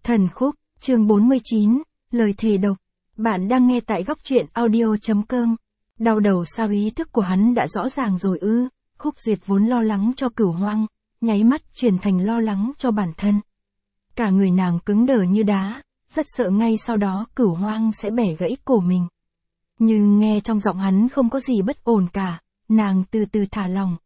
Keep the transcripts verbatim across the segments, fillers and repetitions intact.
Thần khúc, chương bốn mươi chín, lời thề độc. Bạn đang nghe tại góc truyện audio.com. Đau đầu sao ý thức của hắn đã rõ ràng rồi ư, Khúc Duyệt vốn lo lắng cho Cửu Hoang, nháy mắt chuyển thành lo lắng cho bản thân. Cả người nàng cứng đờ như đá, rất sợ ngay sau đó Cửu Hoang sẽ bẻ gãy cổ mình. Nhưng nghe trong giọng hắn không có gì bất ổn cả, nàng từ từ thả lòng.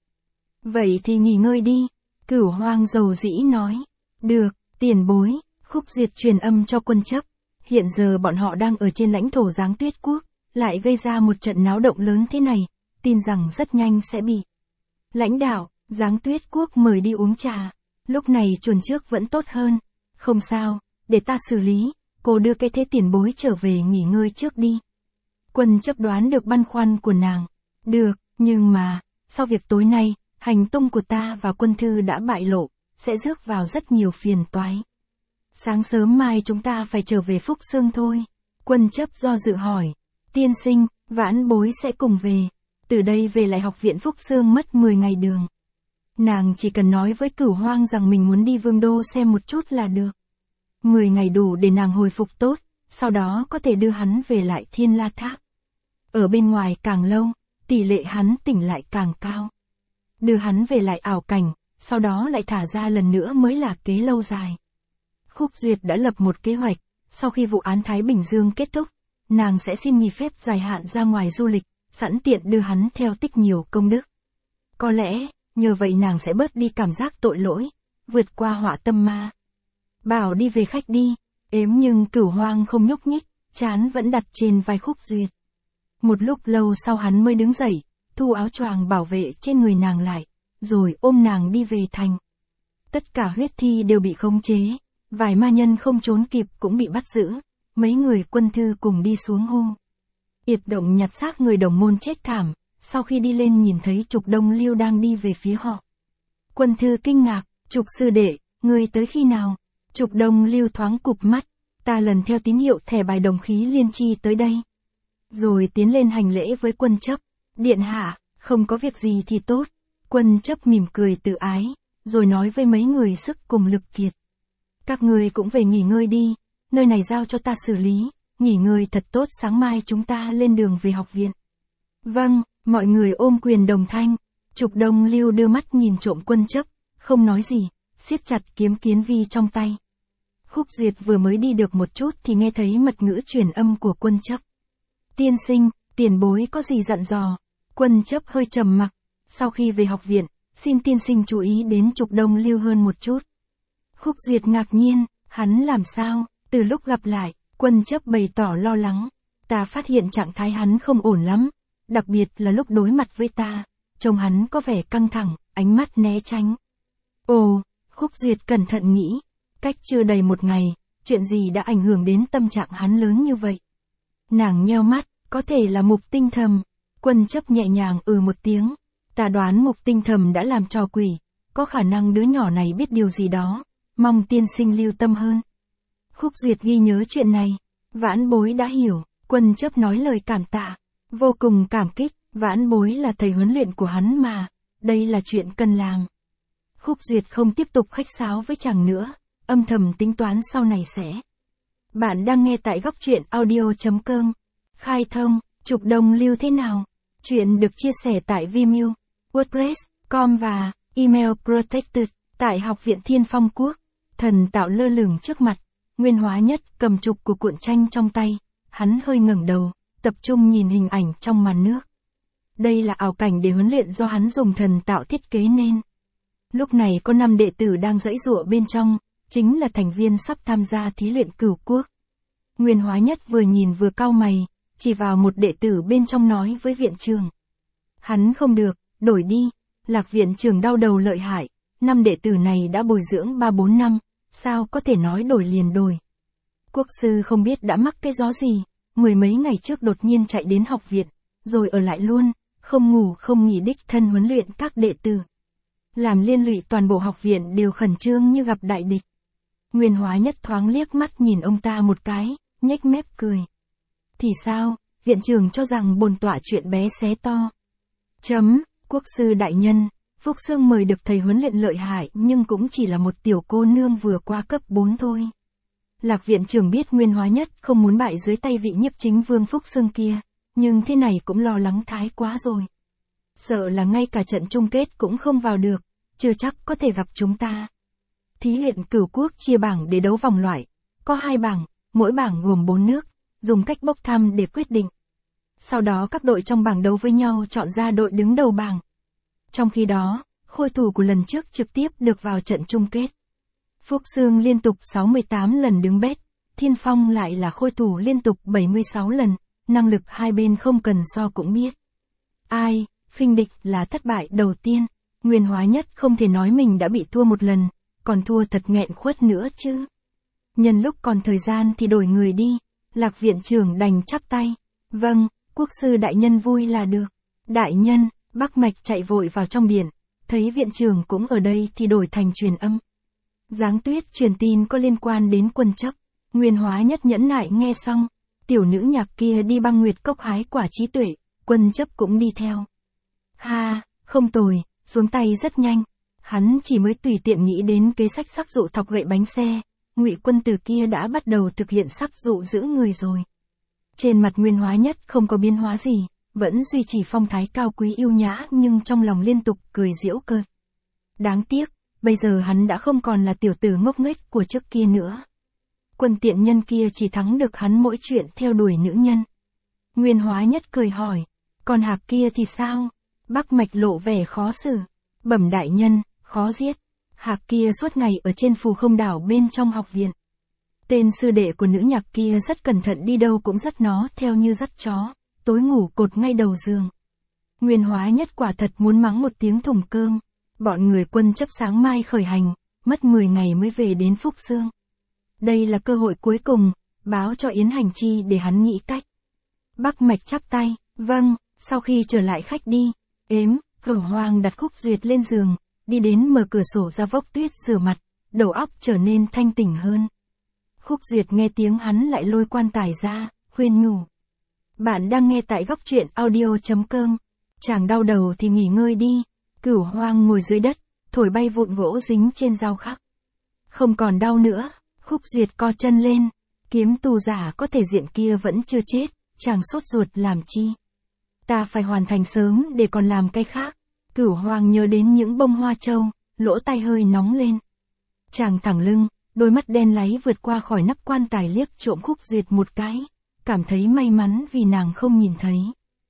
Vậy thì nghỉ ngơi đi, Cửu Hoang dầu dĩ nói. Được, tiền bối. Khúc Duyệt truyền âm cho Quân Chấp. Hiện giờ bọn họ đang ở trên lãnh thổ Giáng Tuyết Quốc, lại gây ra một trận náo động lớn thế này, tin rằng rất nhanh sẽ bị lãnh đạo Giáng Tuyết Quốc mời đi uống trà. Lúc này chuồn trước vẫn tốt hơn. Không sao, để ta xử lý, cô đưa cái thế tiền bối trở về nghỉ ngơi trước đi. Quân Chấp đoán được băn khoăn của nàng. Được, nhưng mà, sau việc tối nay, hành tung của ta và Quân Thư đã bại lộ, sẽ rước vào rất nhiều phiền toái. Sáng sớm mai chúng ta phải trở về Phúc Sương thôi. Quân Chấp do dự hỏi. Tiên sinh, vãn bối sẽ cùng về. Từ đây về lại học viện Phúc Sương mất mười ngày đường. Nàng chỉ cần nói với Cửu Hoang rằng mình muốn đi Vương Đô xem một chút là được. mười ngày đủ để nàng hồi phục tốt, sau đó có thể đưa hắn về lại Thiên La Tháp. Ở bên ngoài càng lâu, tỷ lệ hắn tỉnh lại càng cao. Đưa hắn về lại ảo cảnh, sau đó lại thả ra lần nữa mới là kế lâu dài. Khúc Duyệt đã lập một kế hoạch, sau khi vụ án Thái Bình Dương kết thúc, nàng sẽ xin nghỉ phép dài hạn ra ngoài du lịch, sẵn tiện đưa hắn theo tích nhiều công đức. Có lẽ, nhờ vậy nàng sẽ bớt đi cảm giác tội lỗi, vượt qua họa tâm ma. Bảo đi về khách đi, ếm nhưng Cửu Hoang không nhúc nhích, trán vẫn đặt trên vai Khúc Duyệt. Một lúc lâu sau hắn mới đứng dậy, thu áo choàng bảo vệ trên người nàng lại, rồi ôm nàng đi về thành. Tất cả huyết thi đều bị khống chế. Vài ma nhân không trốn kịp cũng bị bắt giữ, mấy người Quân Thư cùng đi xuống hô. Yệt Động nhặt xác người đồng môn chết thảm, sau khi đi lên nhìn thấy Trục Đông Lưu đang đi về phía họ. Quân Thư kinh ngạc, Trục sư đệ, ngươi tới khi nào? Trục Đông Lưu thoáng cụp mắt, ta lần theo tín hiệu thẻ bài đồng khí liên chi tới đây. Rồi tiến lên hành lễ với Quân Chấp, điện hạ, không có việc gì thì tốt. Quân Chấp mỉm cười tự ái, rồi nói với mấy người sức cùng lực kiệt. Các người cũng về nghỉ ngơi đi, nơi này giao cho ta xử lý, nghỉ ngơi thật tốt sáng mai chúng ta lên đường về học viện. Vâng, mọi người ôm quyền đồng thanh. Trục Đông Lưu đưa mắt nhìn trộm Quân Chấp, không nói gì, siết chặt kiếm kiến vi trong tay. Khúc Duyệt vừa mới đi được một chút thì nghe thấy mật ngữ truyền âm của Quân Chấp. Tiên sinh, tiền bối có gì dặn dò? Quân Chấp hơi trầm mặc, sau khi về học viện, xin tiên sinh chú ý đến Trục Đông Lưu hơn một chút. Khúc Duyệt ngạc nhiên, hắn làm sao? Từ lúc gặp lại, Quân Chấp bày tỏ lo lắng. Ta phát hiện trạng thái hắn không ổn lắm, đặc biệt là lúc đối mặt với ta, trông hắn có vẻ căng thẳng, ánh mắt né tránh. Ồ, Khúc Duyệt cẩn thận nghĩ, cách chưa đầy một ngày, chuyện gì đã ảnh hưởng đến tâm trạng hắn lớn như vậy? Nàng nheo mắt, có thể là Mục Tinh Thầm. Quân Chấp nhẹ nhàng ừ một tiếng, ta đoán Mục Tinh Thầm đã làm trò quỷ, có khả năng đứa nhỏ này biết điều gì đó. Mong tiên sinh lưu tâm hơn. Khúc Duyệt ghi nhớ chuyện này. Vãn bối đã hiểu. Quân Chấp nói lời cảm tạ. Vô cùng cảm kích. Vãn bối là thầy huấn luyện của hắn mà. Đây là chuyện cần làm. Khúc Duyệt không tiếp tục khách sáo với chàng nữa. Âm thầm tính toán sau này sẽ. Bạn đang nghe tại góc truyện audio.com. Khai thông. Trục Đông Lưu thế nào? Chuyện được chia sẻ tại Vimeo, WordPress chấm com và email protected. Tại Học viện Thiên Phong Quốc. Thần tạo lơ lửng trước mặt, Nguyên Hóa Nhất cầm trục của cuộn tranh trong tay, hắn hơi ngẩng đầu, tập trung nhìn hình ảnh trong màn nước. Đây là ảo cảnh để huấn luyện do hắn dùng thần tạo thiết kế nên. Lúc này có năm đệ tử đang giãy giụa bên trong, chính là thành viên sắp tham gia thí luyện Cửu Quốc. Nguyên Hóa Nhất vừa nhìn vừa cau mày, chỉ vào một đệ tử bên trong nói với viện trưởng. Hắn không được, đổi đi, Lạc viện trưởng đau đầu lợi hại. Năm đệ tử này đã bồi dưỡng ba bốn năm, sao có thể nói đổi liền đổi. Quốc sư không biết đã mắc cái gió gì, mười mấy ngày trước đột nhiên chạy đến học viện, rồi ở lại luôn, không ngủ không nghỉ đích thân huấn luyện các đệ tử. Làm liên lụy toàn bộ học viện đều khẩn trương như gặp đại địch. Nguyên Hóa Nhất thoáng liếc mắt nhìn ông ta một cái, nhếch mép cười. Thì sao, viện trưởng cho rằng bồn tọa chuyện bé xé to. Chấm, quốc sư đại nhân. Phúc Sương mời được thầy huấn luyện lợi hại nhưng cũng chỉ là một tiểu cô nương vừa qua cấp bốn thôi. Lạc viện trưởng biết Nguyên Hóa Nhất không muốn bại dưới tay vị nhiếp chính Vương Phúc Xương kia, nhưng thế này cũng lo lắng thái quá rồi. Sợ là ngay cả trận chung kết cũng không vào được, chưa chắc có thể gặp chúng ta. Thí luyện cửu quốc chia bảng để đấu vòng loại, có hai bảng, mỗi bảng gồm bốn nước, dùng cách bốc thăm để quyết định. Sau đó các đội trong bảng đấu với nhau chọn ra đội đứng đầu bảng. Trong khi đó, khôi thủ của lần trước trực tiếp được vào trận chung kết. Phúc Xương liên tục sáu mươi tám lần đứng bét, Thiên Phong lại là khôi thủ liên tục bảy mươi sáu lần, năng lực hai bên không cần so cũng biết. Ai, khinh địch là thất bại đầu tiên, Nguyên Hóa Nhất không thể nói mình đã bị thua một lần, còn thua thật nghẹn khuất nữa chứ. Nhân lúc còn thời gian thì đổi người đi, Lạc viện trưởng đành chắp tay. Vâng, quốc sư đại nhân vui là được. Đại nhân, Bắc Mạch chạy vội vào trong điện, thấy viện trưởng cũng ở đây thì đổi thành truyền âm. Giáng Tuyết truyền tin có liên quan đến quân chấp, Nguyên Hóa Nhất nhẫn nại nghe xong, tiểu nữ nhạc kia đi băng nguyệt cốc hái quả trí tuệ, quân chấp cũng đi theo. Ha, không tồi, xuống tay rất nhanh, hắn chỉ mới tùy tiện nghĩ đến kế sách sắc dụ thọc gậy bánh xe, Ngụy quân tử kia đã bắt đầu thực hiện sắc dụ giữ người rồi. Trên mặt Nguyên Hóa Nhất không có biến hóa gì, vẫn duy trì phong thái cao quý yêu nhã nhưng trong lòng liên tục cười giễu cợt. Đáng tiếc, bây giờ hắn đã không còn là tiểu tử ngốc nghếch của trước kia nữa. Quân tiện nhân kia chỉ thắng được hắn mỗi chuyện theo đuổi nữ nhân. Nguyên Hóa Nhất cười hỏi, còn Hạc kia thì sao? Bắc Mạch lộ vẻ khó xử. Bẩm đại nhân, khó giết. Hạc kia suốt ngày ở trên phù không đảo bên trong học viện. Tên sư đệ của nữ nhạc kia rất cẩn thận, đi đâu cũng dắt nó theo như dắt chó, tối ngủ cột ngay đầu giường. Nguyên Hóa Nhất quả thật muốn mắng một tiếng thùng cơm. Bọn người quân chấp sáng mai khởi hành, mất mười ngày mới về đến Phúc Xương. Đây là cơ hội cuối cùng, báo cho Yến Hành Chi để hắn nghĩ cách. Bắc Mạch chắp tay, vâng, sau khi trở lại khách đi, ếm, Cửu Hoang đặt Khúc Duyệt lên giường, đi đến mở cửa sổ ra vốc tuyết rửa mặt, đầu óc trở nên thanh tỉnh hơn. Khúc Duyệt nghe tiếng hắn lại lôi quan tài ra, khuyên nhủ. Bạn đang nghe tại góc truyện audio chấm com, chàng đau đầu thì nghỉ ngơi đi. Cửu Hoang ngồi dưới đất, thổi bay vụn gỗ dính trên dao khắc. Không còn đau nữa, Khúc Duyệt co chân lên, kiếm tù giả có thể diện kia vẫn chưa chết, chàng sốt ruột làm chi. Ta phải hoàn thành sớm để còn làm cái khác. Cửu Hoang nhớ đến những bông hoa châu, lỗ tai hơi nóng lên. Chàng thẳng lưng, đôi mắt đen láy vượt qua khỏi nắp quan tài liếc trộm Khúc Duyệt một cái, cảm thấy may mắn vì nàng không nhìn thấy.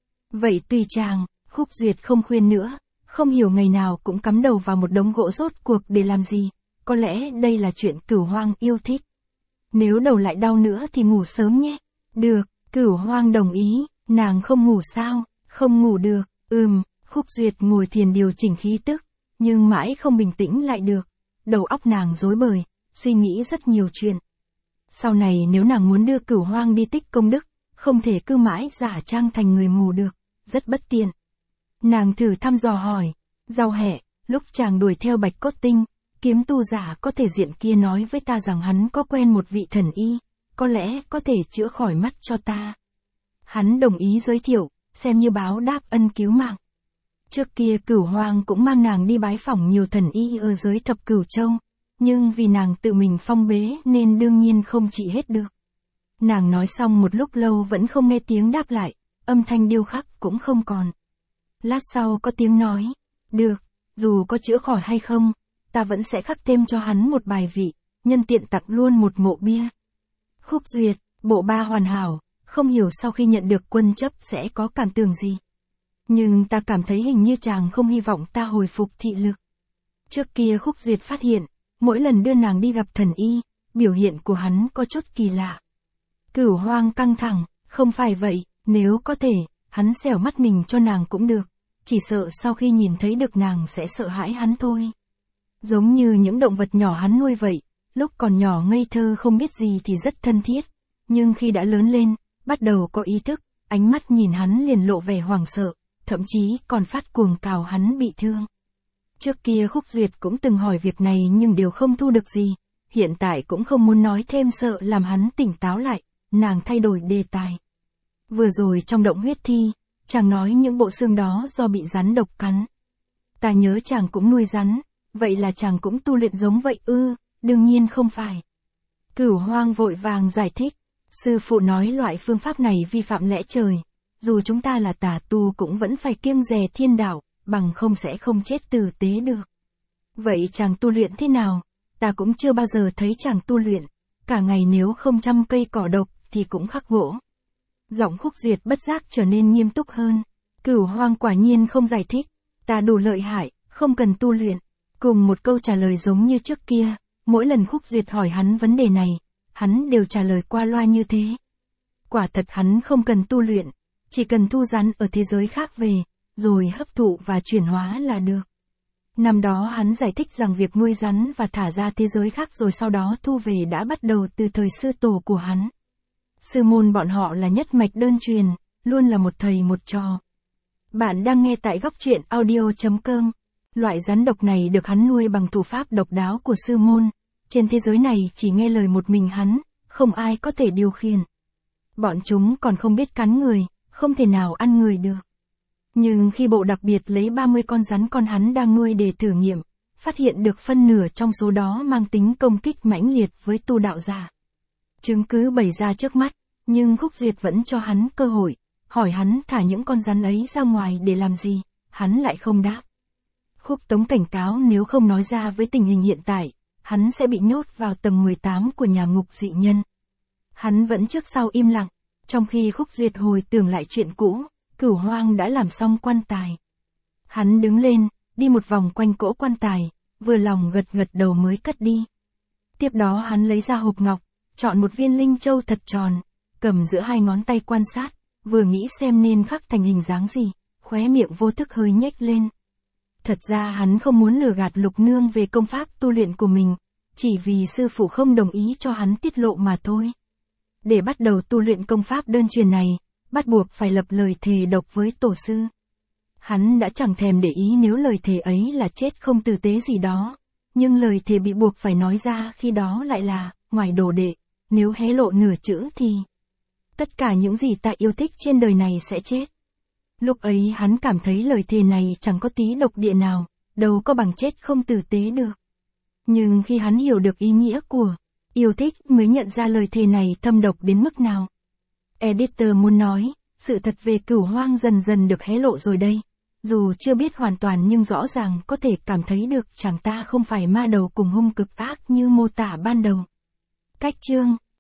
Vậy tùy chàng, Khúc Duyệt không khuyên nữa. Không hiểu ngày nào cũng cắm đầu vào một đống gỗ rốt cuộc để làm gì, có lẽ đây là chuyện Cửu Hoang yêu thích. Nếu đầu lại đau nữa thì ngủ sớm nhé. Được, Cửu Hoang đồng ý, nàng không ngủ sao, không ngủ được, ừm, Khúc Duyệt ngồi thiền điều chỉnh khí tức, nhưng mãi không bình tĩnh lại được. Đầu óc nàng rối bời, suy nghĩ rất nhiều chuyện. Sau này nếu nàng muốn đưa Cửu Hoang đi tích công đức, không thể cứ mãi giả trang thành người mù được, rất bất tiện. Nàng thử thăm dò hỏi, Giao Hẹ, lúc chàng đuổi theo Bạch Cốt Tinh, kiếm tu giả có thể diện kia nói với ta rằng hắn có quen một vị thần y, có lẽ có thể chữa khỏi mắt cho ta. Hắn đồng ý giới thiệu, xem như báo đáp ân cứu mạng. Trước kia Cửu Hoang cũng mang nàng đi bái phỏng nhiều thần y ở giới thập cửu châu, nhưng vì nàng tự mình phong bế nên đương nhiên không trị hết được. Nàng nói xong một lúc lâu vẫn không nghe tiếng đáp lại, âm thanh điêu khắc cũng không còn. Lát sau có tiếng nói, được, dù có chữa khỏi hay không, ta vẫn sẽ khắc thêm cho hắn một bài vị, nhân tiện tặng luôn một mộ bia. Khúc Duyệt, bộ ba hoàn hảo, không hiểu sau khi nhận được quân chấp sẽ có cảm tưởng gì. Nhưng ta cảm thấy hình như chàng không hy vọng ta hồi phục thị lực. Trước kia Khúc Duyệt phát hiện, mỗi lần đưa nàng đi gặp thần y, biểu hiện của hắn có chút kỳ lạ. Cửu Hoang căng thẳng, không phải vậy, nếu có thể, hắn xẻo mắt mình cho nàng cũng được, chỉ sợ sau khi nhìn thấy được nàng sẽ sợ hãi hắn thôi. Giống như những động vật nhỏ hắn nuôi vậy, lúc còn nhỏ ngây thơ không biết gì thì rất thân thiết, nhưng khi đã lớn lên, bắt đầu có ý thức, ánh mắt nhìn hắn liền lộ vẻ hoảng sợ, thậm chí còn phát cuồng cào hắn bị thương. Trước kia Khúc Duyệt cũng từng hỏi việc này nhưng đều không thu được gì, hiện tại cũng không muốn nói thêm sợ làm hắn tỉnh táo lại, nàng thay đổi đề tài. Vừa rồi trong động huyết thi, chàng nói những bộ xương đó do bị rắn độc cắn. Ta nhớ chàng cũng nuôi rắn, vậy là chàng cũng tu luyện giống vậy ư? Đương nhiên không phải. Cửu Hoang vội vàng giải thích. Sư phụ nói loại phương pháp này vi phạm lẽ trời. Dù chúng ta là tà tu cũng vẫn phải kiêng dè thiên đạo, bằng không sẽ không chết tử tế được. Vậy chàng tu luyện thế nào? Ta cũng chưa bao giờ thấy chàng tu luyện. Cả ngày nếu không chăm cây cỏ độc thì cũng khắc gỗ. Giọng Khúc Duyệt bất giác trở nên nghiêm túc hơn. Cửu Hoang quả nhiên không giải thích. Ta đủ lợi hại, không cần tu luyện. Cùng một câu trả lời giống như trước kia. Mỗi lần Khúc Duyệt hỏi hắn vấn đề này, hắn đều trả lời qua loa như thế. Quả thật hắn không cần tu luyện, chỉ cần thu rắn ở thế giới khác về, rồi hấp thụ và chuyển hóa là được. Năm đó hắn giải thích rằng việc nuôi rắn và thả ra thế giới khác rồi sau đó thu về đã bắt đầu từ thời sư tổ của hắn. Sư môn bọn họ là nhất mạch đơn truyền, luôn là một thầy một trò. Bạn đang nghe tại góc truyện audio chấm com. Loại rắn độc này được hắn nuôi bằng thủ pháp độc đáo của sư môn. Trên thế giới này chỉ nghe lời một mình hắn, không ai có thể điều khiển. Bọn chúng còn không biết cắn người, không thể nào ăn người được. Nhưng khi bộ đặc biệt lấy ba mươi con rắn con hắn đang nuôi để thử nghiệm, phát hiện được phân nửa trong số đó mang tính công kích mãnh liệt với tu đạo giả. Chứng cứ bày ra trước mắt, nhưng Khúc Duyệt vẫn cho hắn cơ hội, hỏi hắn thả những con rắn ấy ra ngoài để làm gì, hắn lại không đáp. Khúc Tống cảnh cáo nếu không nói ra với tình hình hiện tại, hắn sẽ bị nhốt vào tầng mười tám của nhà ngục dị nhân. Hắn vẫn trước sau im lặng, trong khi Khúc Duyệt hồi tưởng lại chuyện cũ, Cửu Hoang đã làm xong quan tài. Hắn đứng lên, đi một vòng quanh cỗ quan tài, vừa lòng gật gật đầu mới cất đi. Tiếp đó hắn lấy ra hộp ngọc, chọn một viên linh châu thật tròn, cầm giữa hai ngón tay quan sát, vừa nghĩ xem nên khắc thành hình dáng gì, khóe miệng vô thức hơi nhếch lên. Thật ra hắn không muốn lừa gạt Lục Nương về công pháp tu luyện của mình, chỉ vì sư phụ không đồng ý cho hắn tiết lộ mà thôi. Để bắt đầu tu luyện công pháp đơn truyền này, bắt buộc phải lập lời thề độc với tổ sư. Hắn đã chẳng thèm để ý nếu lời thề ấy là chết không tử tế gì đó, nhưng lời thề bị buộc phải nói ra khi đó lại là, ngoài đồ đệ, nếu hé lộ nửa chữ thì tất cả những gì ta yêu thích trên đời này sẽ chết. Lúc ấy hắn cảm thấy lời thề này chẳng có tí độc địa nào, đâu có bằng chết không tử tế được. Nhưng khi hắn hiểu được ý nghĩa của yêu thích mới nhận ra lời thề này thâm độc đến mức nào. Editor muốn nói, sự thật về Cửu Hoang dần dần được hé lộ rồi đây. Dù chưa biết hoàn toàn nhưng rõ ràng có thể cảm thấy được chàng ta không phải ma đầu cùng hung cực ác như mô tả ban đầu. Cách chương